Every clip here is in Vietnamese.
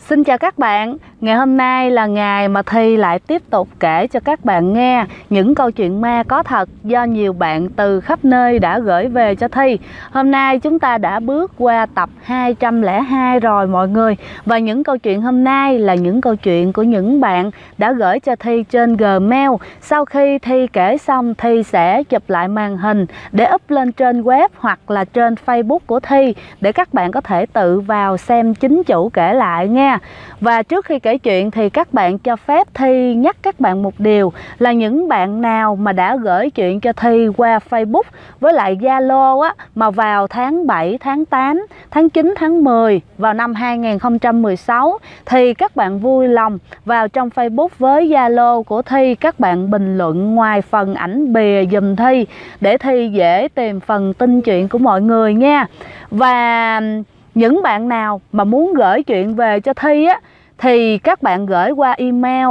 Xin chào các bạn, ngày hôm nay là ngày mà Thi lại tiếp tục kể cho các bạn nghe những câu chuyện ma có thật do nhiều bạn từ khắp nơi đã gửi về cho Thi. Hôm nay chúng ta đã bước qua tập 202 rồi mọi người. Và những câu chuyện hôm nay là những câu chuyện của những bạn đã gửi cho Thi trên Gmail. Sau khi Thi kể xong, Thi sẽ chụp lại màn hình để up lên trên web hoặc là trên Facebook của Thi để các bạn có thể tự vào xem chính chủ kể lại nha. Và trước khi kể chuyện thì các bạn cho phép Thi nhắc các bạn một điều là những bạn nào mà đã gửi chuyện cho Thi qua Facebook với lại Zalo á, mà vào tháng 7, tháng 8, tháng 9, tháng 10 vào năm 2016 thì các bạn vui lòng vào trong Facebook với Zalo của Thi, các bạn bình luận ngoài phần ảnh bìa giùm Thi để Thi dễ tìm phần tin chuyện của mọi người nha. Và những bạn nào mà muốn gửi chuyện về cho Thi á thì các bạn gửi qua email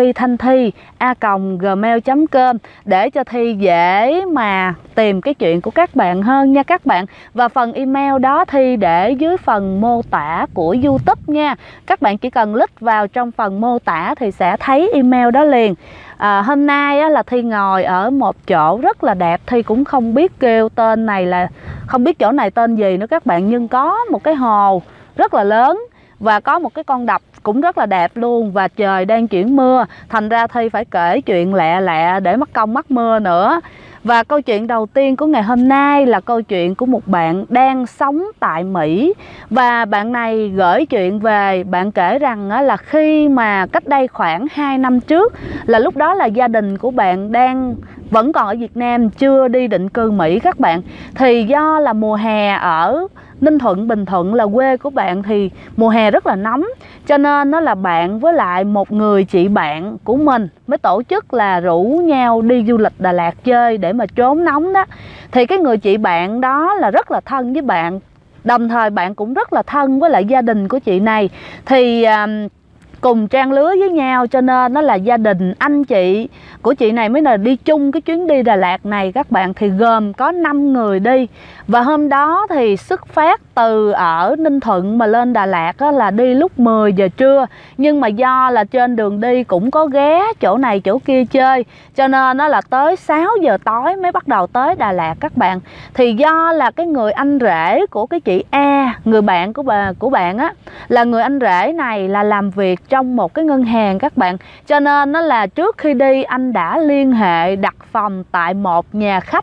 ivthanthi@gmail.com để cho Thi dễ mà tìm cái chuyện của các bạn hơn nha các bạn. Và phần email đó Thi để dưới phần mô tả của YouTube nha. Các bạn chỉ cần click vào trong phần mô tả thì sẽ thấy email đó liền. Hôm nay á, là Thi ngồi ở một chỗ rất là đẹp. Thi cũng không biết kêu tên này là, không biết chỗ này tên gì nữa các bạn. Nhưng có một cái hồ rất là lớn và có một cái con đập cũng rất là đẹp luôn. Và trời đang chuyển mưa, thành ra Thi phải kể chuyện lẹ lẹ để mắc công mắc mưa nữa. Và câu chuyện đầu tiên của ngày hôm nay là câu chuyện của một bạn đang sống tại Mỹ. Và bạn này gửi chuyện về, bạn kể rằng là khi mà cách đây khoảng 2 năm trước, là lúc đó là gia đình của bạn vẫn còn ở Việt Nam, chưa đi định cư Mỹ các bạn. Thì do là mùa hè ở Ninh Thuận, Bình Thuận là quê của bạn thì mùa hè rất là nóng, cho nên nó là bạn với lại một người chị bạn của mình mới tổ chức là rủ nhau đi du lịch Đà Lạt chơi để mà trốn nóng đó. Thì cái người chị bạn đó là rất là thân với bạn, đồng thời bạn cũng rất là thân với lại gia đình của chị này. Thì cùng trang lứa với nhau, cho nên nó là gia đình anh chị của chị này mới là đi chung cái chuyến đi Đà Lạt này các bạn. Thì gồm có 5 người đi. Và hôm đó thì xuất phát từ ở Ninh Thuận mà lên Đà Lạt á, là đi lúc 10 giờ trưa. Nhưng mà do là trên đường đi cũng có ghé chỗ này chỗ kia chơi, cho nên nó là tới 6 giờ tối mới bắt đầu tới Đà Lạt các bạn. Thì do là cái người anh rể của cái chị A, người bạn của bạn á, là người anh rể này là làm việc trong một cái ngân hàng các bạn. Cho nên nó là trước khi đi anh đã liên hệ đặt phòng tại một nhà khách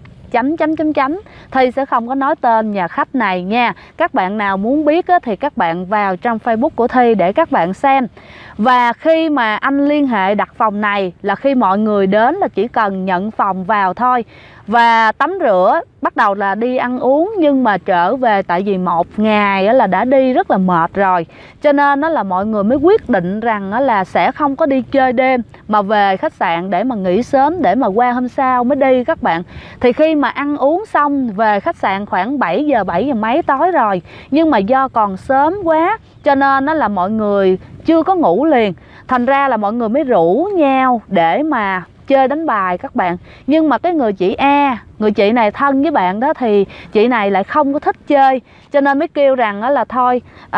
Thi sẽ không có nói tên nhà khách này nha. Các bạn nào muốn biết á, thì các bạn vào trong Facebook của Thi để các bạn xem. Và khi mà anh liên hệ đặt phòng này là khi mọi người đến là chỉ cần nhận phòng vào thôi. Và tắm rửa, bắt đầu là đi ăn uống. Nhưng mà trở về tại vì một ngày là đã đi rất là mệt rồi, cho nên là mọi người mới quyết định rằng là sẽ không có đi chơi đêm mà về khách sạn để mà nghỉ sớm, để mà qua hôm sau mới đi các bạn. Thì khi mà ăn uống xong về khách sạn khoảng 7 giờ mấy tối rồi, nhưng mà do còn sớm quá cho nên là mọi người chưa có ngủ liền. Thành ra là mọi người mới rủ nhau để mà chơi đánh bài các bạn. Nhưng mà cái người chị A, người chị này thân với bạn đó, thì chị này lại không có thích chơi, cho nên mới kêu rằng là thôi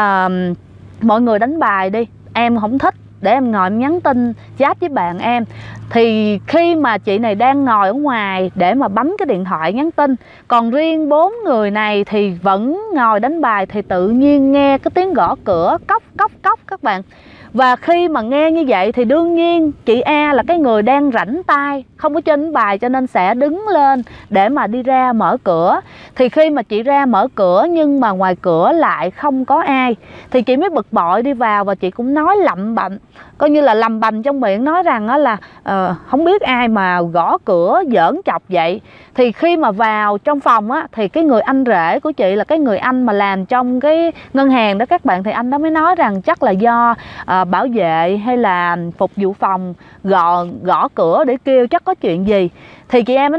mọi người đánh bài đi, em không thích, để em ngồi em nhắn tin chat với bạn em. Thì khi mà chị này đang ngồi ở ngoài để mà bấm cái điện thoại nhắn tin, còn riêng 4 người này thì vẫn ngồi đánh bài, thì tự nhiên nghe cái tiếng gõ cửa cốc cốc cốc các bạn. Và khi mà nghe như vậy thì đương nhiên chị A là cái người đang rảnh tay, không có chơi đánh bài, cho nên sẽ đứng lên để mà đi ra mở cửa. Thì khi mà chị ra mở cửa nhưng mà ngoài cửa lại không có ai, thì chị mới bực bội đi vào và chị cũng nói lẩm bẩm, coi như là lầm bầm trong miệng, nói rằng là không biết ai mà gõ cửa giỡn chọc vậy. Thì khi mà vào trong phòng á, thì cái người anh rể của chị là cái người anh mà làm trong cái ngân hàng đó các bạn, thì anh đó mới nói rằng chắc là do bảo vệ hay là phục vụ phòng gõ cửa để kêu, chắc có chuyện gì. Thì chị em mới nói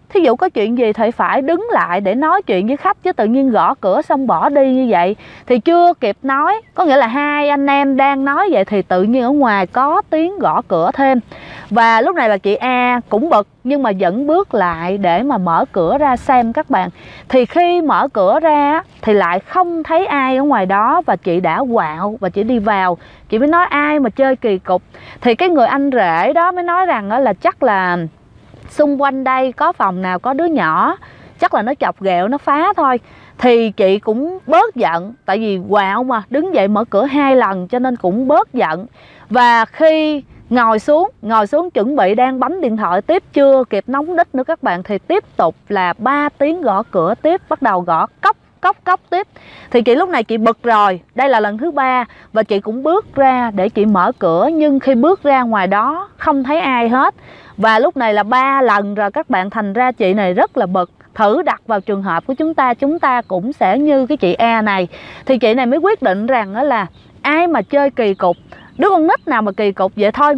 thí dụ có chuyện gì thì phải đứng lại để nói chuyện với khách, chứ tự nhiên gõ cửa xong bỏ đi như vậy thì chưa kịp nói. Có nghĩa là hai anh em đang nói vậy thì tự nhiên ở ngoài có tiếng gõ cửa thêm. Và lúc này là chị A cũng bực nhưng mà vẫn bước lại để mà mở cửa ra xem các bạn. Thì khi mở cửa ra thì lại không thấy ai ở ngoài đó, và chị đã quạo và chị đi vào. Chị mới nói ai mà chơi kỳ cục. Thì cái người anh rể đó mới nói rằng là chắc là xung quanh đây có phòng nào có đứa nhỏ, chắc là nó chọc ghẹo nó phá thôi. Thì chị cũng bớt giận, tại vì quạo mà, đứng dậy mở cửa 2 lần cho nên cũng bớt giận. Và khi ngồi xuống chuẩn bị đang bấm điện thoại tiếp, chưa kịp nóng đít nữa các bạn, thì tiếp tục là 3 tiếng gõ cửa tiếp, bắt đầu gõ cốc cốc tiếp. Thì chị lúc này chị bực rồi, đây là lần thứ 3 và chị cũng bước ra để chị mở cửa, nhưng khi bước ra ngoài đó không thấy ai hết. Và lúc này là 3 lần rồi các bạn, thành ra chị này rất là bực. Thử đặt vào trường hợp của chúng ta cũng sẽ như cái chị A này. Thì chị này mới quyết định rằng đó là ai mà chơi kỳ cục, đứa con nít nào mà kỳ cục vậy thôi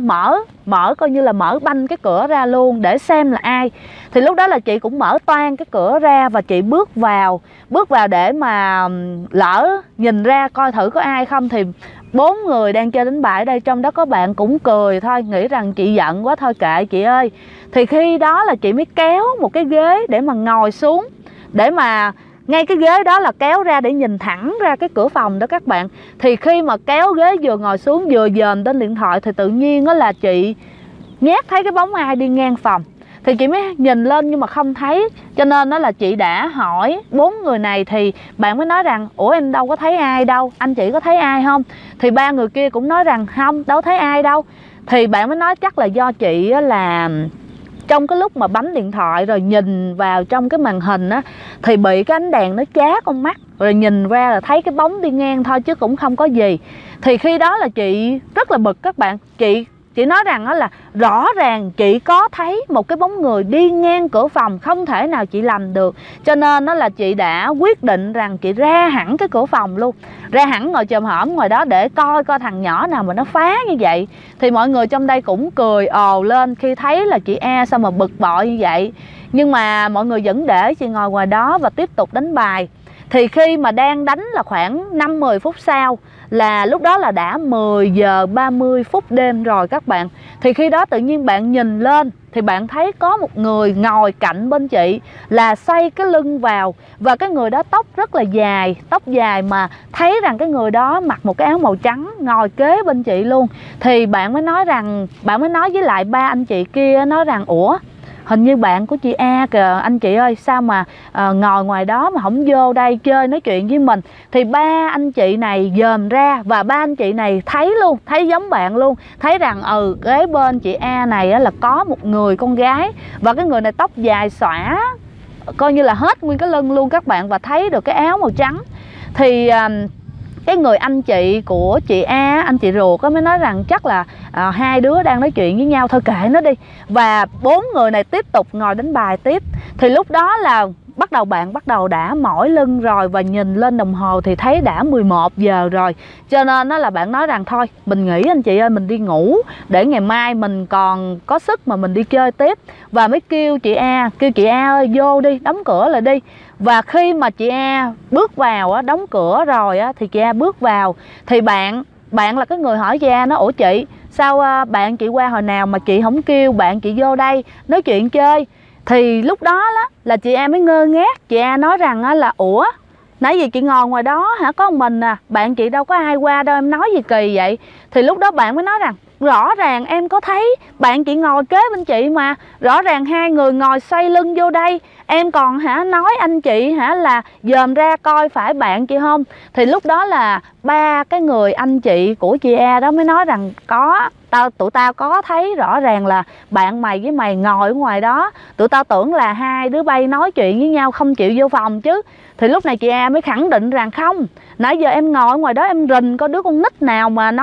mở coi như là mở banh cái cửa ra luôn để xem là ai. Thì lúc đó là chị cũng mở toang cái cửa ra và chị bước vào để mà lỡ nhìn ra coi thử có ai không. Thì 4 người đang chơi đánh bài ở đây, trong đó có bạn cũng cười thôi, nghĩ rằng chị giận quá thôi kệ chị ơi. Thì khi đó là chị mới kéo một cái ghế để mà ngồi xuống, để mà ngay cái ghế đó là kéo ra để nhìn thẳng ra cái cửa phòng đó các bạn. Thì khi mà kéo ghế vừa ngồi xuống vừa dòm trên điện thoại thì tự nhiên đó là chị nhát thấy cái bóng ai đi ngang phòng. Thì chị mới nhìn lên nhưng mà không thấy, cho nên đó là chị đã hỏi 4 người này. Thì bạn mới nói rằng ủa em đâu có thấy ai đâu, anh chị có thấy ai không? Thì 3 người kia cũng nói rằng không, đâu thấy ai đâu. Thì bạn mới nói chắc là do chị là trong cái lúc mà bấm điện thoại rồi nhìn vào trong cái màn hình á, thì bị cái ánh đèn nó chá con mắt, rồi nhìn ra là thấy cái bóng đi ngang thôi chứ cũng không có gì. Thì khi đó là chị rất là bực các bạn. Chị nói rằng đó là rõ ràng chị có thấy một cái bóng người đi ngang cửa phòng, không thể nào chị lầm được. Cho nên đó là chị đã quyết định rằng chị ra hẳn cái cửa phòng luôn, ra hẳn ngồi chồm hổm ngoài đó để coi thằng nhỏ nào mà nó phá như vậy. Thì mọi người trong đây cũng cười ồ lên khi thấy là chị A sao mà bực bội như vậy. Nhưng mà mọi người vẫn để chị ngồi ngoài đó và tiếp tục đánh bài. Thì khi mà đang đánh là khoảng 5-10 phút sau, là lúc đó là đã 10 giờ 30 phút đêm rồi các bạn. Thì khi đó tự nhiên bạn nhìn lên thì bạn thấy có một người ngồi cạnh bên chị, là xoay cái lưng vào. Và cái người đó tóc rất là dài, tóc dài mà thấy rằng cái người đó mặc một cái áo màu trắng, ngồi kế bên chị luôn. Thì bạn mới nói với lại 3 anh chị kia, nói rằng ủa hình như bạn của chị A kìa anh chị ơi, sao mà ngồi ngoài đó mà không vô đây chơi nói chuyện với mình. Thì 3 anh chị này dòm ra và 3 anh chị này thấy luôn, thấy giống bạn luôn, thấy rằng kế bên chị A này là có một người con gái, và cái người này tóc dài xõa coi như là hết nguyên cái lưng luôn các bạn, và thấy được cái áo màu trắng. Thì cái người anh chị của chị A, anh chị ruột mới nói rằng chắc là hai đứa đang nói chuyện với nhau thôi kệ nó đi. Và 4 người này tiếp tục ngồi đánh bài tiếp. Thì lúc đó là bạn bắt đầu đã mỏi lưng rồi, và nhìn lên đồng hồ thì thấy đã 11 giờ rồi. Cho nên đó là bạn nói rằng thôi mình nghỉ anh chị ơi, mình đi ngủ để ngày mai mình còn có sức mà mình đi chơi tiếp. Và mới kêu chị A ơi vô đi, đóng cửa lại đi. Và khi mà chị A bước vào đóng cửa rồi thì chị A bước vào thì bạn là cái người hỏi chị A, nó ủa chị sao bạn chị qua hồi nào mà chị không kêu bạn chị vô đây nói chuyện chơi. Thì lúc đó là chị A mới ngơ ngác. Chị A nói rằng là ủa nãy giờ chị ngồi ngoài đó hả, có mình à, bạn chị đâu có ai qua đâu, em nói gì kỳ vậy. Thì lúc đó bạn mới nói rằng rõ ràng em có thấy bạn chị ngồi kế bên chị mà, rõ ràng hai người ngồi xoay lưng vô đây, em còn nói anh chị là dòm ra coi phải bạn chị không. Thì lúc đó là 3 cái người anh chị của chị A đó mới nói rằng có, tụi tao có thấy rõ ràng là bạn mày với mày ngồi ở ngoài đó, tụi tao tưởng là hai đứa bay nói chuyện với nhau không chịu vô phòng chứ. Thì lúc này chị A mới khẳng định rằng không, nãy giờ em ngồi ở ngoài đó em rình có đứa con nít nào mà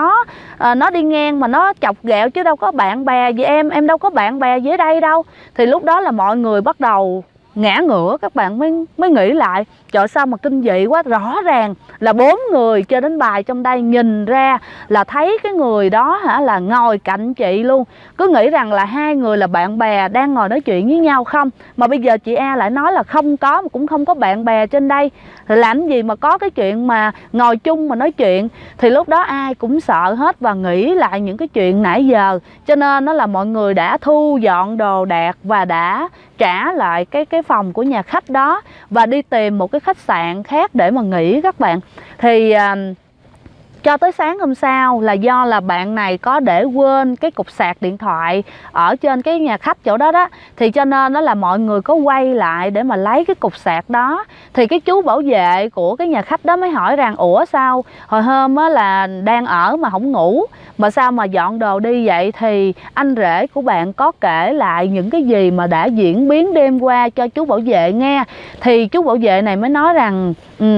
nó đi ngang mà nó chọc ghẹo, chứ đâu có bạn bè gì em đâu có bạn bè gì ở đây đâu. Thì lúc đó là mọi người bắt đầu ngã ngửa, các bạn mới nghĩ lại trời sao mà kinh dị quá. Rõ ràng là 4 người chơi đánh bài trong đây, nhìn ra là thấy cái người đó là ngồi cạnh chị luôn. Cứ nghĩ rằng là 2 người là bạn bè đang ngồi nói chuyện với nhau không. Mà bây giờ chị A lại nói là không có, mà cũng không có bạn bè trên đây. Thì làm gì mà có cái chuyện mà ngồi chung mà nói chuyện. Thì lúc đó ai cũng sợ hết và nghĩ lại những cái chuyện nãy giờ. Cho nên nó là mọi người đã thu dọn đồ đạc và đã trả lại cái phòng của nhà khách đó và đi tìm một cái khách sạn khác để mà nghỉ các bạn. Thì cho tới sáng hôm sau là do là bạn này có để quên cái cục sạc điện thoại ở trên cái nhà khách chỗ đó đó. Thì cho nên đó là mọi người có quay lại để mà lấy cái cục sạc đó. Thì cái chú bảo vệ của cái nhà khách đó mới hỏi rằng ủa sao hồi hôm á là đang ở mà không ngủ, mà sao mà dọn đồ đi vậy. Thì anh rể của bạn có kể lại những cái gì mà đã diễn biến đêm qua cho chú bảo vệ nghe. Thì chú bảo vệ này mới nói rằng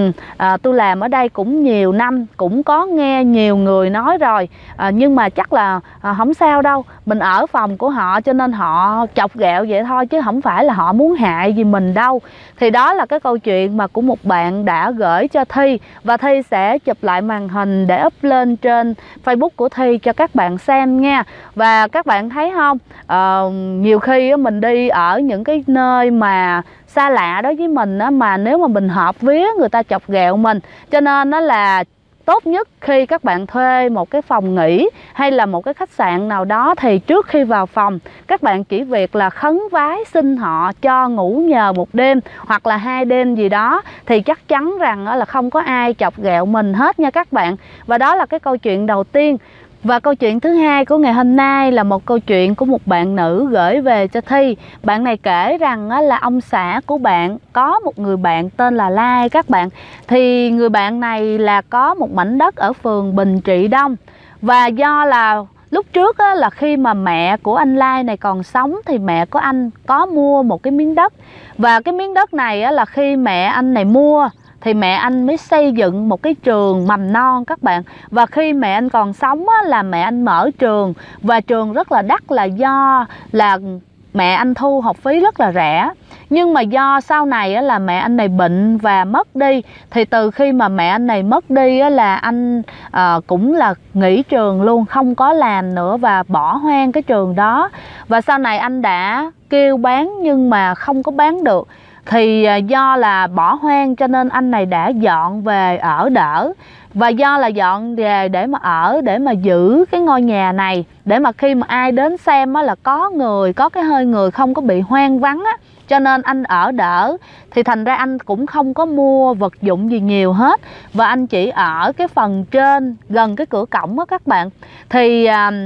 tôi làm ở đây cũng nhiều năm, cũng có nghe nhiều người nói rồi, nhưng mà chắc là không sao đâu, mình ở phòng của họ cho nên họ chọc ghẹo vậy thôi, chứ không phải là họ muốn hại gì mình đâu. Thì đó là cái câu chuyện mà của một bạn đã gửi cho Thi, và Thi sẽ chụp lại màn hình để up lên trên Facebook của Thi cho các bạn xem nha. Và các bạn thấy không, nhiều khi mình đi ở những cái nơi mà xa lạ đối với mình á, mà nếu mà mình hợp vía người ta chọc ghẹo mình. Cho nên nó là tốt nhất khi các bạn thuê một cái phòng nghỉ hay là một cái khách sạn nào đó, thì trước khi vào phòng các bạn chỉ việc là khấn vái xin họ cho ngủ nhờ một đêm hoặc là 2 đêm gì đó, thì chắc chắn rằng là không có ai chọc ghẹo mình hết nha các bạn. Và đó là cái câu chuyện đầu tiên. Và câu chuyện thứ hai của ngày hôm nay là một câu chuyện của một bạn nữ gửi về cho Thi. Bạn này kể rằng là ông xã của bạn có một người bạn tên là Lai các bạn. Thì người bạn này là có một mảnh đất ở phường Bình Trị Đông. Và do là lúc trước là khi mà mẹ của anh Lai này còn sống thì mẹ của anh có mua một cái miếng đất. Và cái miếng đất này là khi mẹ anh này mua thì mẹ anh mới xây dựng một cái trường mầm non các bạn. Và khi mẹ anh còn sống là mẹ anh mở trường, và trường rất là đắt là do là mẹ anh thu học phí rất là rẻ. Nhưng mà do sau này là mẹ anh này bệnh và mất đi, thì từ khi mà mẹ anh này mất đi là anh cũng là nghỉ trường luôn, không có làm nữa và bỏ hoang cái trường đó. Và sau này anh đã kêu bán nhưng mà không có bán được. Thì do là bỏ hoang cho nên anh này đã dọn về ở đỡ. Và do là dọn về để mà ở, để mà giữ cái ngôi nhà này, để mà khi mà ai đến xem là có người, có cái hơi người, không có bị hoang vắng á. Cho nên anh ở đỡ. Thì thành ra anh cũng không có mua vật dụng gì nhiều hết. Và anh chỉ ở cái phần trên gần cái cửa cổng á các bạn. Thì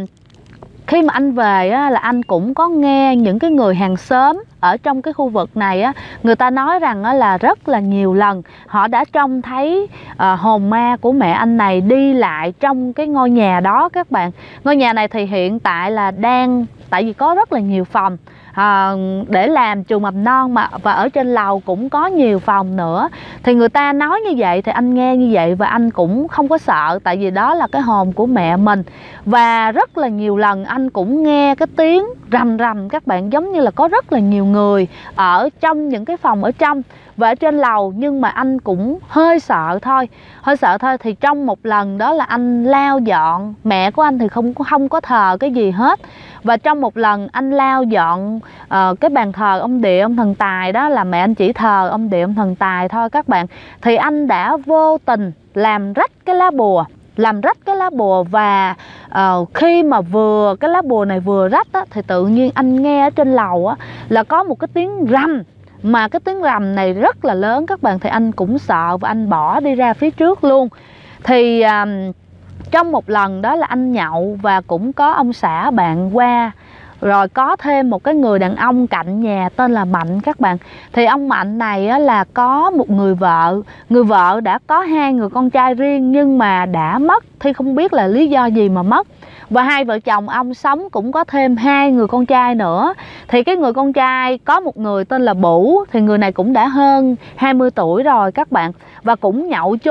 khi mà anh về là anh cũng có nghe những cái người hàng xóm ở trong cái khu vực này người ta nói rằng là rất là nhiều lần họ đã trông thấy hồn ma của mẹ anh này đi lại trong cái ngôi nhà đó các bạn. Ngôi nhà này thì hiện tại là đang, tại vì có rất là nhiều phòng để làm trường mầm non mà, và ở trên lầu cũng có nhiều phòng nữa. Thì người ta nói như vậy thì anh nghe như vậy và anh cũng không có sợ, tại vì đó là cái hồn của mẹ mình. Và rất là nhiều lần anh cũng nghe cái tiếng rầm rầm các bạn, giống như là có rất là nhiều người ở trong những cái phòng ở trong và ở trên lầu. Nhưng mà anh cũng hơi sợ thôi. Thì trong một lần đó là anh lau dọn, mẹ của anh thì không có thờ cái gì hết. Và trong một lần anh lau dọn cái bàn thờ ông địa ông thần tài đó, là mẹ anh chỉ thờ ông địa ông thần tài thôi các bạn. Thì anh đã vô tình làm rách cái lá bùa. Và khi mà cái lá bùa này vừa rách thì tự nhiên anh nghe ở trên lầu là có một cái tiếng rầm. Mà cái tiếng rầm này rất là lớn các bạn. Thì anh cũng sợ và anh bỏ đi ra phía trước luôn. Thì trong một lần đó là anh nhậu và cũng có ông xã bạn qua, rồi có thêm một cái người đàn ông cạnh nhà tên là Mạnh các bạn. Thì ông Mạnh này là có một người vợ. Người vợ đã có 2 người con trai riêng nhưng mà đã mất. Thì không biết là lý do gì mà mất. Và 2 vợ chồng ông sống cũng có thêm 2 người con trai nữa. Thì cái người con trai có một người tên là Bủ. Thì người này cũng đã hơn 20 tuổi rồi các bạn. Và cũng nhậu chung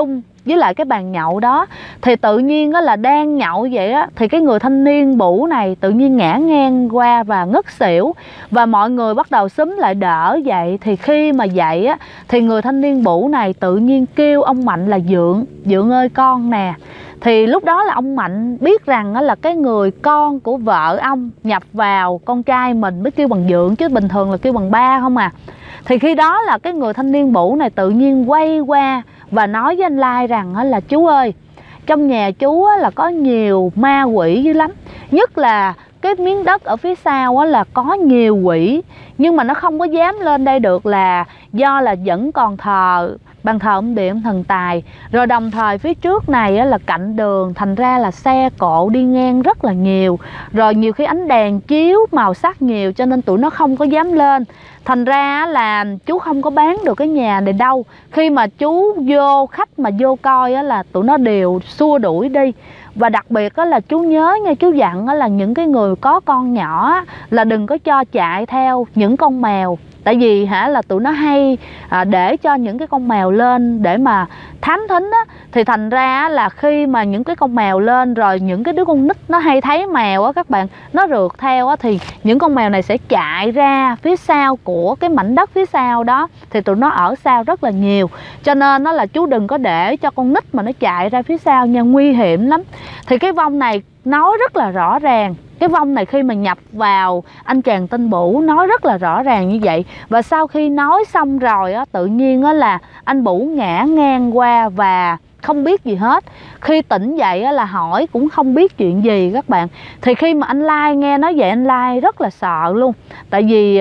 với lại cái bàn nhậu đó. Thì tự nhiên á là đang nhậu vậy á, thì cái người thanh niên bủ này tự nhiên ngã ngang qua và ngất xỉu. Và mọi người bắt đầu xúm lại đỡ dậy. Thì khi mà dậy á, thì người thanh niên bủ này tự nhiên kêu ông Mạnh là Dượng, Dượng ơi con nè. Thì lúc đó là ông Mạnh biết rằng là cái người con của vợ ông nhập vào con trai mình mới kêu bằng Dượng, chứ bình thường là kêu bằng ba không à. Thì khi đó là cái người thanh niên bủ này tự nhiên quay qua và nói với anh Lai rằng là chú ơi, trong nhà chú là có nhiều ma quỷ dữ lắm. Nhất là cái miếng đất ở phía sau là có nhiều quỷ, nhưng mà nó không có dám lên đây được là do là vẫn còn thờ bàn thờ ông Địa, ông Thần Tài. Rồi đồng thời phía trước này là cạnh đường, thành ra là xe cộ đi ngang rất là nhiều. Rồi nhiều khi ánh đèn chiếu màu sắc nhiều cho nên tụi nó không có dám lên. Thành ra là chú không có bán được cái nhà này đâu. Khi mà chú vô, khách mà vô coi là tụi nó đều xua đuổi đi. Và đặc biệt là chú nhớ nha, chú dặn là những cái người có con nhỏ là đừng có cho chạy theo những con mèo. Tại vì là tụi nó hay để cho những cái con mèo lên để mà thám thính á. Thì thành ra là khi mà những cái con mèo lên rồi những cái đứa con nít nó hay thấy mèo á các bạn, nó rượt theo á, thì những con mèo này sẽ chạy ra phía sau của cái mảnh đất phía sau đó. Thì tụi nó ở sau rất là nhiều. Cho nên nó là chú đừng có để cho con nít mà nó chạy ra phía sau nha, nguy hiểm lắm. Thì cái vong này nói rất là rõ ràng. Cái vong này khi mà nhập vào anh chàng tên Bủ nói rất là rõ ràng như vậy. Và sau khi nói xong rồi á, tự nhiên á là anh Bủ ngã ngang qua và không biết gì hết. Khi tỉnh dậy á là hỏi cũng không biết chuyện gì các bạn. Thì khi mà anh Lai nghe nói vậy, anh Lai rất là sợ luôn. Tại vì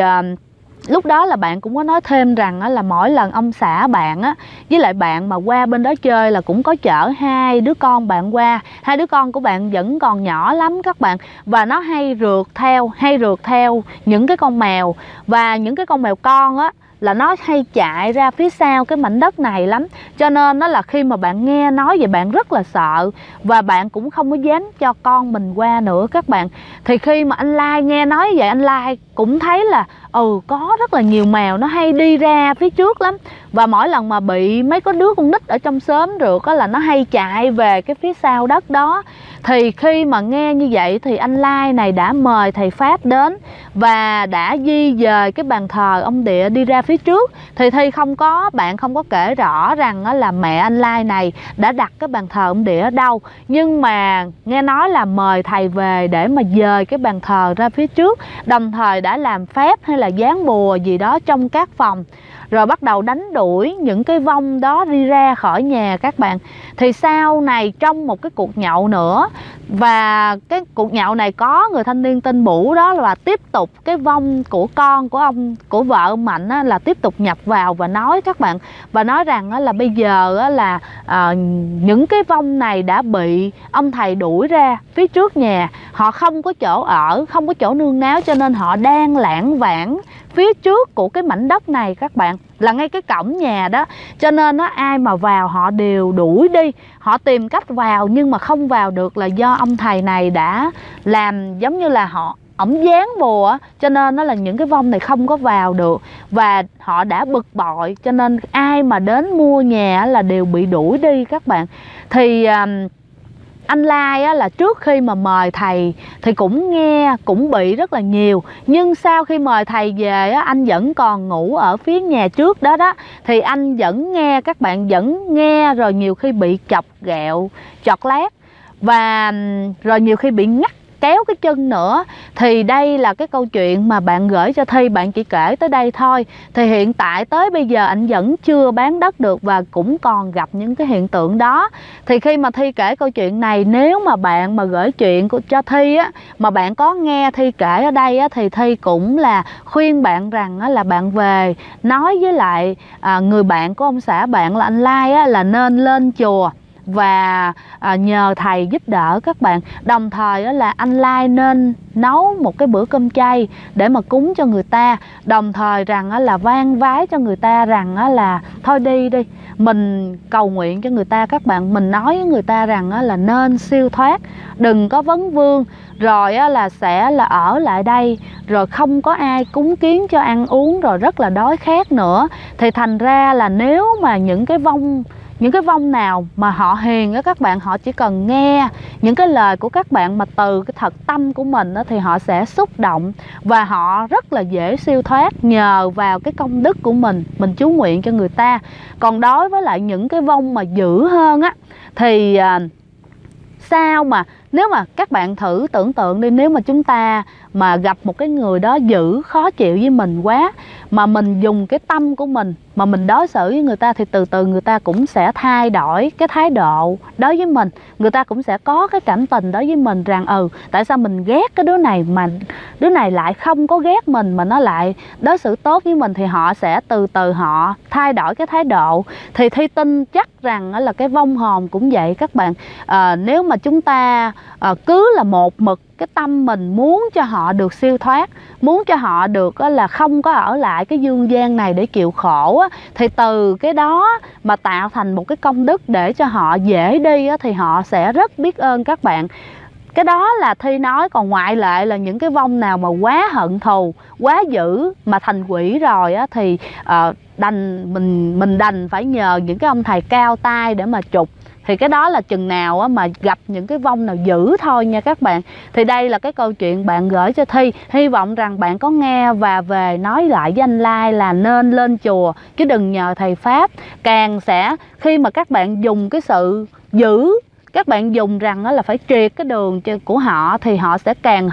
lúc đó là bạn cũng có nói thêm rằng là mỗi lần ông xã bạn với lại bạn mà qua bên đó chơi là cũng có chở hai đứa con bạn qua. Hai đứa con của bạn vẫn còn nhỏ lắm các bạn. Và nó hay rượt theo những cái con mèo. Và những cái con mèo con là nó hay chạy ra phía sau cái mảnh đất này lắm. Cho nên nó là khi mà bạn nghe nói vậy bạn rất là sợ. Và bạn cũng không có dám cho con mình qua nữa các bạn. Thì khi mà anh Lai nghe nói vậy, anh Lai cũng thấy là có rất là nhiều mèo nó hay đi ra phía trước lắm. Và mỗi lần mà bị mấy có đứa con nít ở trong xóm rượt là nó hay chạy về cái phía sau đất đó. Thì khi mà nghe như vậy thì anh Lai này đã mời thầy Pháp đến và đã di dời cái bàn thờ ông Địa đi ra phía trước. Thì Thi bạn không có kể rõ rằng là mẹ anh Lai này đã đặt cái bàn thờ ông Địa ở đâu. Nhưng mà nghe nói là mời thầy về để mà dời cái bàn thờ ra phía trước. Đồng thời đã làm phép hay là dán bùa gì đó trong các phòng. Rồi bắt đầu đánh đuổi những cái vong đó đi ra khỏi nhà các bạn. Thì sau này trong một cái cuộc nhậu nữa, và cái cuộc nhậu này có người thanh niên tên Bủ đó là tiếp tục cái vong của con của vợ ông Mạnh là tiếp tục nhập vào và nói các bạn. Và nói rằng là bây giờ là những cái vong này đã bị ông thầy đuổi ra phía trước nhà. Họ không có chỗ ở, không có chỗ nương náu, cho nên họ đang lảng vảng phía trước của cái mảnh đất này các bạn, là ngay cái cổng nhà đó. Cho nên ai mà vào họ đều đuổi đi. Họ tìm cách vào nhưng mà không vào được là do ông thầy này đã làm giống như là ổng dán bùa. Cho nên nó là những cái vong này không có vào được. Và họ đã bực bội, cho nên ai mà đến mua nhà là đều bị đuổi đi các bạn. Thì anh Lai là trước khi mà mời thầy thì cũng nghe, cũng bị rất là nhiều. Nhưng sau khi mời thầy về anh vẫn còn ngủ ở phía nhà trước đó đó. Thì anh vẫn nghe, các bạn vẫn nghe, rồi nhiều khi bị chọc ghẹo, chọt lát. Và rồi nhiều khi bị ngắt kéo cái chân nữa. Thì đây là cái câu chuyện mà bạn gửi cho Thi, bạn chỉ kể tới đây thôi. Thì hiện tại tới bây giờ anh vẫn chưa bán đất được và cũng còn gặp những cái hiện tượng đó. Thì khi mà Thi kể câu chuyện này, nếu mà bạn mà gửi chuyện cho Thi mà bạn có nghe Thi kể ở đây thì Thi cũng là khuyên bạn rằng là bạn về nói với lại người bạn của ông xã bạn là anh Lai là nên lên chùa và nhờ thầy giúp đỡ các bạn. Đồng thời là anh Lai nên nấu một cái bữa cơm chay để mà cúng cho người ta. Đồng thời rằng là van vái cho người ta rằng là thôi đi mình cầu nguyện cho người ta các bạn. Mình nói với người ta rằng là nên siêu thoát, đừng có vấn vương. Rồi là sẽ là ở lại đây, rồi không có ai cúng kiến cho ăn uống, rồi rất là đói khát nữa. Thì thành ra là nếu mà những cái vong những cái vong nào mà họ hiền á các bạn, họ chỉ cần nghe những cái lời của các bạn mà từ cái thật tâm của mình á, thì họ sẽ xúc động và họ rất là dễ siêu thoát nhờ vào cái công đức của mình chú nguyện cho người ta. Còn đối với lại những cái vong mà dữ hơn á thì sao mà nếu mà các bạn thử tưởng tượng đi, nếu mà chúng ta mà gặp một cái người đó dữ khó chịu với mình quá, mà mình dùng cái tâm của mình mà mình đối xử với người ta, thì từ từ người ta cũng sẽ thay đổi cái thái độ đối với mình. Người ta cũng sẽ có cái cảm tình đối với mình rằng tại sao mình ghét cái đứa này mà đứa này lại không có ghét mình mà nó lại đối xử tốt với mình, thì họ sẽ từ từ họ thay đổi cái thái độ. Thì Thi tin chắc rằng là cái vong hồn cũng vậy các bạn. Nếu mà chúng ta cứ là một mực cái tâm mình muốn cho họ được siêu thoát, muốn cho họ được là không có ở lại cái dương gian này để chịu khổ á, thì từ cái đó mà tạo thành một cái công đức để cho họ dễ đi á, thì họ sẽ rất biết ơn các bạn. Cái đó là Thi nói. Còn ngoại lệ là những cái vong nào mà quá hận thù, quá dữ mà thành quỷ rồi á, thì mình đành phải nhờ những cái ông thầy cao tay để mà trục. Thì cái đó là chừng nào á mà gặp những cái vong nào dữ thôi nha các bạn. Thì đây là cái câu chuyện bạn gửi cho Thi. Hy vọng rằng bạn có nghe và về nói lại với anh Lai là nên lên chùa chứ đừng nhờ thầy Pháp. Càng sẽ khi mà các bạn dùng cái sự dữ, các bạn dùng rằng là phải triệt cái đường của họ, thì họ sẽ càng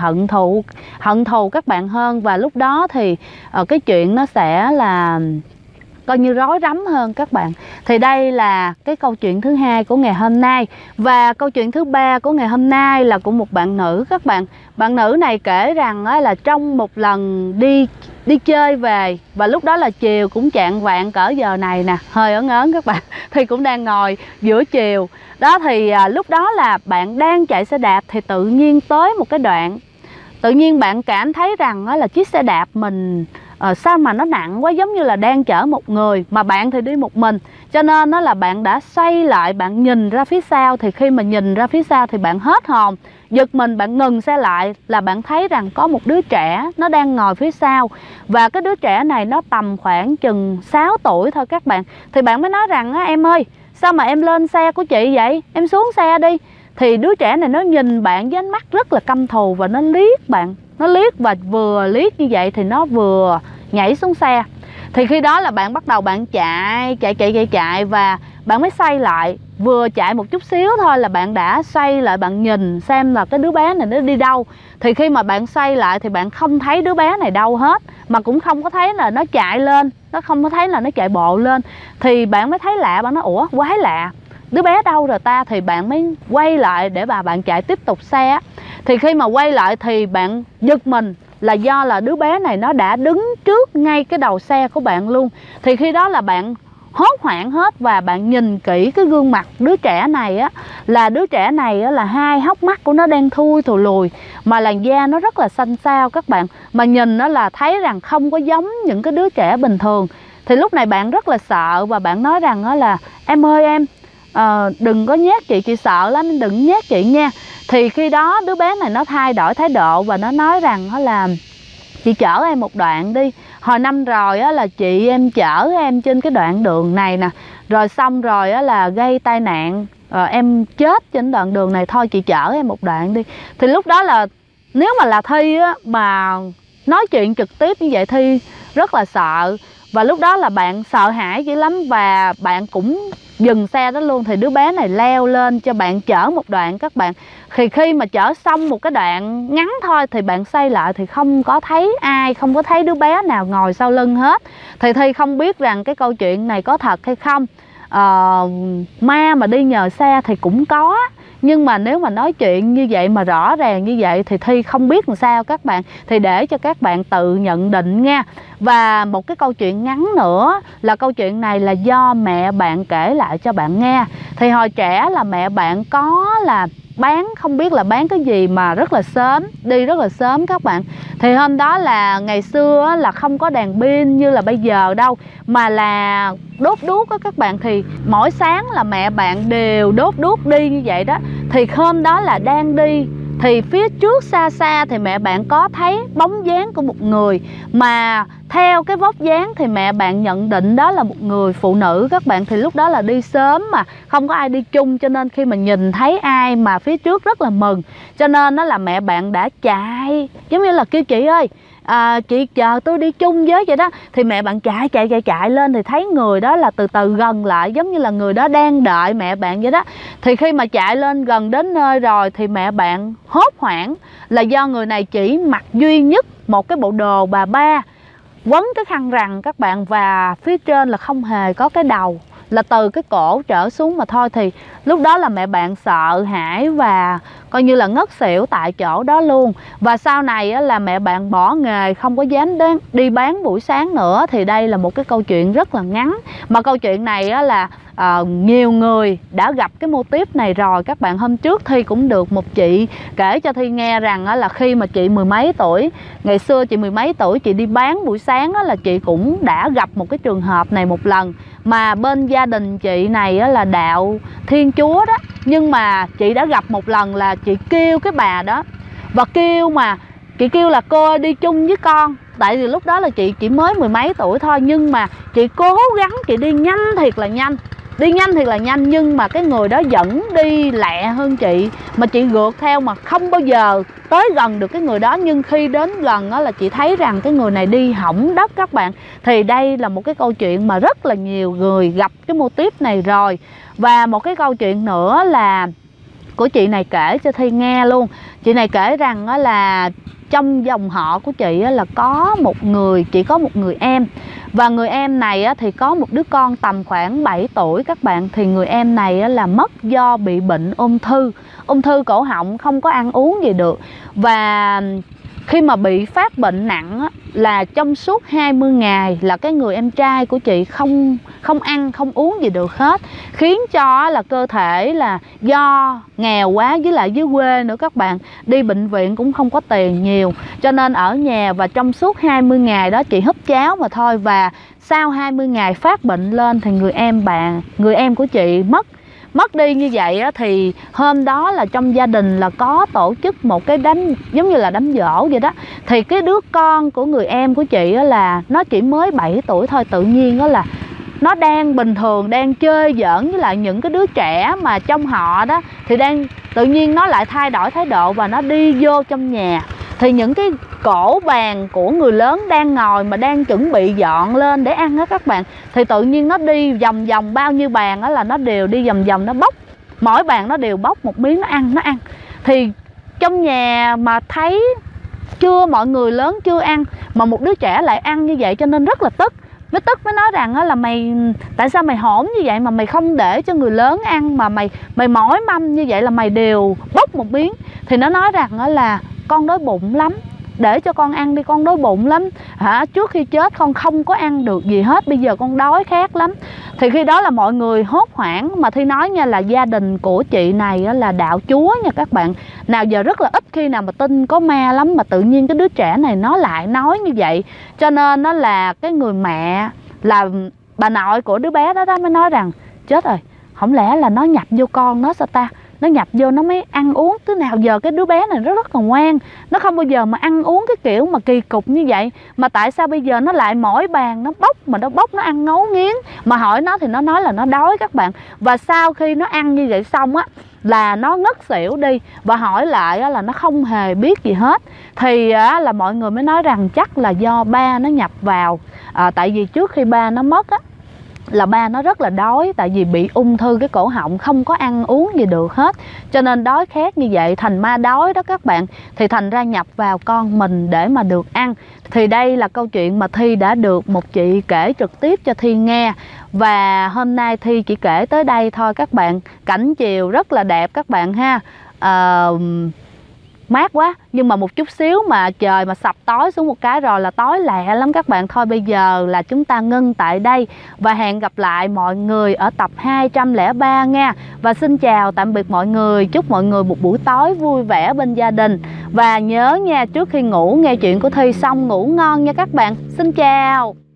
hận thù các bạn hơn. Và lúc đó thì cái chuyện nó sẽ là coi như rối rắm hơn các bạn. Thì đây là cái câu chuyện thứ hai của ngày hôm nay. Và câu chuyện thứ ba của ngày hôm nay là của một bạn nữ các bạn. Bạn nữ này kể rằng là trong một lần đi chơi về, và lúc đó là chiều cũng chạng vạng cỡ giờ này nè, hơi ớn ớn các bạn, thì cũng đang ngồi giữa chiều đó. Thì lúc đó là bạn đang chạy xe đạp, thì tự nhiên tới một cái đoạn, tự nhiên bạn cảm thấy rằng là chiếc xe đạp mình sao mà nó nặng quá, giống như là đang chở một người mà bạn thì đi một mình. Cho nên là bạn đã xoay lại, bạn nhìn ra phía sau. Thì khi mà nhìn ra phía sau thì bạn hết hồn, giật mình, bạn ngừng xe lại là bạn thấy rằng có một đứa trẻ nó đang ngồi phía sau. Và cái đứa trẻ này nó tầm khoảng chừng 6 tuổi thôi các bạn. Thì bạn mới nói rằng em ơi, sao mà em lên xe của chị vậy, em xuống xe đi. Thì đứa trẻ này nó nhìn bạn với ánh mắt rất là căm thù và nó liếc bạn. Nó liếc, và vừa liếc như vậy thì nó vừa nhảy xuống xe. Thì khi đó là bạn bắt đầu bạn chạy và bạn mới xoay lại. Vừa chạy một chút xíu thôi là bạn đã xoay lại, bạn nhìn xem là cái đứa bé này nó đi đâu. Thì khi mà bạn xoay lại thì bạn không thấy đứa bé này đâu hết, mà cũng không có thấy là nó chạy lên, nó không có thấy là nó chạy bộ lên. Thì bạn mới thấy lạ, bạn nói ủa quái lạ, đứa bé đâu rồi ta. Thì bạn mới quay lại để bạn chạy tiếp tục xe. Thì khi mà quay lại thì bạn giật mình là do là đứa bé này nó đã đứng trước ngay cái đầu xe của bạn luôn. Thì khi đó là bạn hốt hoảng hết, và bạn nhìn kỹ cái gương mặt đứa trẻ này á, là đứa trẻ này á, là hai hốc mắt của nó đen thui thù lùi, mà làn da nó rất là xanh xao các bạn, mà nhìn nó là thấy rằng không có giống những cái đứa trẻ bình thường. Thì lúc này bạn rất là sợ, và bạn nói rằng á là em ơi em, đừng có nhát chị sợ lắm, đừng nhát chị nha. Thì khi đó đứa bé này nó thay đổi thái độ và nó nói rằng là chị chở em một đoạn đi, hồi năm rồi á là chị em chở em trên cái đoạn đường này nè, rồi xong rồi á là gây tai nạn, em chết trên đoạn đường này, thôi chị chở em một đoạn đi. Thì lúc đó là nếu mà là Thi á mà nói chuyện trực tiếp như vậy, Thi rất là sợ. Và lúc đó là bạn sợ hãi dữ lắm, và bạn cũng dừng xe đó luôn. Thì đứa bé này leo lên cho bạn chở một đoạn các bạn. Thì khi mà chở xong một cái đoạn ngắn thôi thì bạn xoay lại thì không có thấy ai, không có thấy đứa bé nào ngồi sau lưng hết. Thì Thi không biết rằng cái câu chuyện này có thật hay không. Ma mà đi nhờ xe thì cũng có, nhưng mà nếu mà nói chuyện như vậy mà rõ ràng như vậy thì Thi không biết làm sao các bạn. Thì để cho các bạn tự nhận định nha. Và một cái câu chuyện ngắn nữa là câu chuyện này là do mẹ bạn kể lại cho bạn nghe. Thì hồi trẻ là mẹ bạn có là bán, không biết là bán cái gì mà rất là sớm, đi rất là sớm các bạn. Thì hôm đó là ngày xưa là không có đèn pin như là bây giờ đâu, mà là đốt đuốc đó các bạn. Thì mỗi sáng là mẹ bạn đều đốt đuốc đi như vậy đó. Thì hôm đó là đang đi thì phía trước xa xa thì mẹ bạn có thấy bóng dáng của một người, mà theo cái vóc dáng thì mẹ bạn nhận định đó là một người phụ nữ các bạn. Thì lúc đó là đi sớm mà không có ai đi chung, cho nên khi mà nhìn thấy ai mà phía trước rất là mừng, cho nên đó là mẹ bạn đã chạy, giống như là kêu chị ơi, chị chờ tôi đi chung với vậy đó. Thì mẹ bạn chạy lên thì thấy người đó là từ từ gần lại, giống như là người đó đang đợi mẹ bạn vậy đó. Thì khi mà chạy lên gần đến nơi rồi thì mẹ bạn hốt hoảng, là do người này chỉ mặc duy nhất một cái bộ đồ bà ba, quấn cái khăn rằn các bạn, và phía trên là không hề có cái đầu, là từ cái cổ trở xuống mà thôi. Thì lúc đó là mẹ bạn sợ hãi và coi như là ngất xỉu tại chỗ đó luôn. Và sau này á, là mẹ bạn bỏ nghề, không có dám đi bán buổi sáng nữa. Thì đây là một cái câu chuyện rất là ngắn, mà câu chuyện này á, là nhiều người đã gặp cái mô típ này rồi các bạn. Hôm trước Thi cũng được một chị kể cho Thi nghe rằng á, là khi mà chị mười mấy tuổi, ngày xưa chị mười mấy tuổi, chị đi bán buổi sáng á, là chị cũng đã gặp một cái trường hợp này một lần. Mà bên gia đình chị này á, là đạo Thiên Chúa đó, nhưng mà chị đã gặp một lần là chị kêu cái bà đó, và chị kêu là cô ơi, đi chung với con. Tại vì lúc đó là chị chỉ mới mười mấy tuổi thôi, nhưng mà chị cố gắng chị đi nhanh thiệt là nhanh, nhưng mà cái người đó vẫn đi lẹ hơn chị, mà chị gượt theo mà không bao giờ tới gần được cái người đó. Nhưng khi đến gần đó là chị thấy rằng cái người này đi hỏng đất các bạn. Thì đây là một cái câu chuyện mà rất là nhiều người gặp cái mô típ này rồi. Và một cái câu chuyện nữa là của chị này kể cho Thi nghe luôn. Chị này kể rằng đó là trong dòng họ của chị là có một người em, và người em này thì có một đứa con tầm khoảng 7 tuổi các bạn. Thì người em này là mất do bị bệnh ung thư cổ họng, không có ăn uống gì được. Và khi mà bị phát bệnh nặng là trong suốt 20 ngày là cái người em trai của chị không ăn không uống gì được hết, khiến cho là cơ thể là do nghèo quá, với lại dưới quê nữa các bạn, đi bệnh viện cũng không có tiền nhiều, cho nên ở nhà. Và trong suốt 20 ngày đó chị húp cháo mà thôi. Và sau 20 ngày phát bệnh lên thì người em của chị mất đi như vậy á. Thì hôm đó là trong gia đình là có tổ chức một cái giống như là đám giỗ vậy đó. Thì cái đứa con của người em của chị á là nó chỉ mới 7 tuổi thôi, tự nhiên đó là nó đang bình thường, đang chơi giỡn với lại những cái đứa trẻ mà trong họ đó, thì tự nhiên nó lại thay đổi thái độ và nó đi vô trong nhà. Thì những cái cổ bàn của người lớn đang ngồi mà đang chuẩn bị dọn lên để ăn á các bạn, thì tự nhiên nó đi vòng vòng bao nhiêu bàn á là nó đều đi vòng vòng, nó bóc mỗi bàn nó đều bóc một miếng nó ăn. Thì trong nhà mà thấy mọi người lớn chưa ăn mà một đứa trẻ lại ăn như vậy, cho nên rất là tức. Mới nói rằng là tại sao mày hỗn như vậy mà mày không để cho người lớn ăn, mà mày mỗi mâm như vậy là mày đều bóc một miếng. Thì nó nói rằng là con đói bụng lắm, để cho con ăn đi, con đói bụng lắm trước khi chết con không có ăn được gì hết, bây giờ con đói khát lắm. Thì khi đó là mọi người hốt hoảng. Mà Thi nói nha, là gia đình của chị này là đạo Chúa nha các bạn. Nào giờ rất là ít khi nào mà tin có ma lắm, mà tự nhiên cái đứa trẻ này nó lại nói như vậy. Cho nên nó là cái người mẹ, là bà nội của đứa bé đó mới nói rằng chết rồi, không lẽ là nó nhập vô con nó sao ta, nó nhập vô nó mới ăn uống. Từ nào giờ cái đứa bé này nó rất là ngoan, nó không bao giờ mà ăn uống cái kiểu mà kỳ cục như vậy, mà tại sao bây giờ nó lại mỗi bàn nó bóc, mà nó bóc nó ăn ngấu nghiến. Mà hỏi nó thì nó nói là nó đói các bạn. Và sau khi nó ăn như vậy xong á là nó ngất xỉu đi, và hỏi lại là nó không hề biết gì hết. Thì là mọi người mới nói rằng chắc là do ba nó nhập vào. Tại vì trước khi ba nó mất á là ba nó rất là đói, tại vì bị ung thư cái cổ họng, không có ăn uống gì được hết, cho nên đói khát như vậy, thành ma đói đó các bạn. Thì thành ra nhập vào con mình để mà được ăn. Thì đây là câu chuyện mà Thi đã được một chị kể trực tiếp cho Thi nghe. Và hôm nay Thi chỉ kể tới đây thôi các bạn. Cảnh chiều rất là đẹp các bạn ha. Mát quá, nhưng mà một chút xíu mà trời mà sập tối xuống một cái rồi là tối lẹ lắm các bạn. Thôi bây giờ là chúng ta ngưng tại đây và hẹn gặp lại mọi người ở tập 203 nha. Và xin chào tạm biệt mọi người, chúc mọi người một buổi tối vui vẻ bên gia đình. Và nhớ nha, trước khi ngủ nghe chuyện của Thi xong ngủ ngon nha các bạn. Xin chào.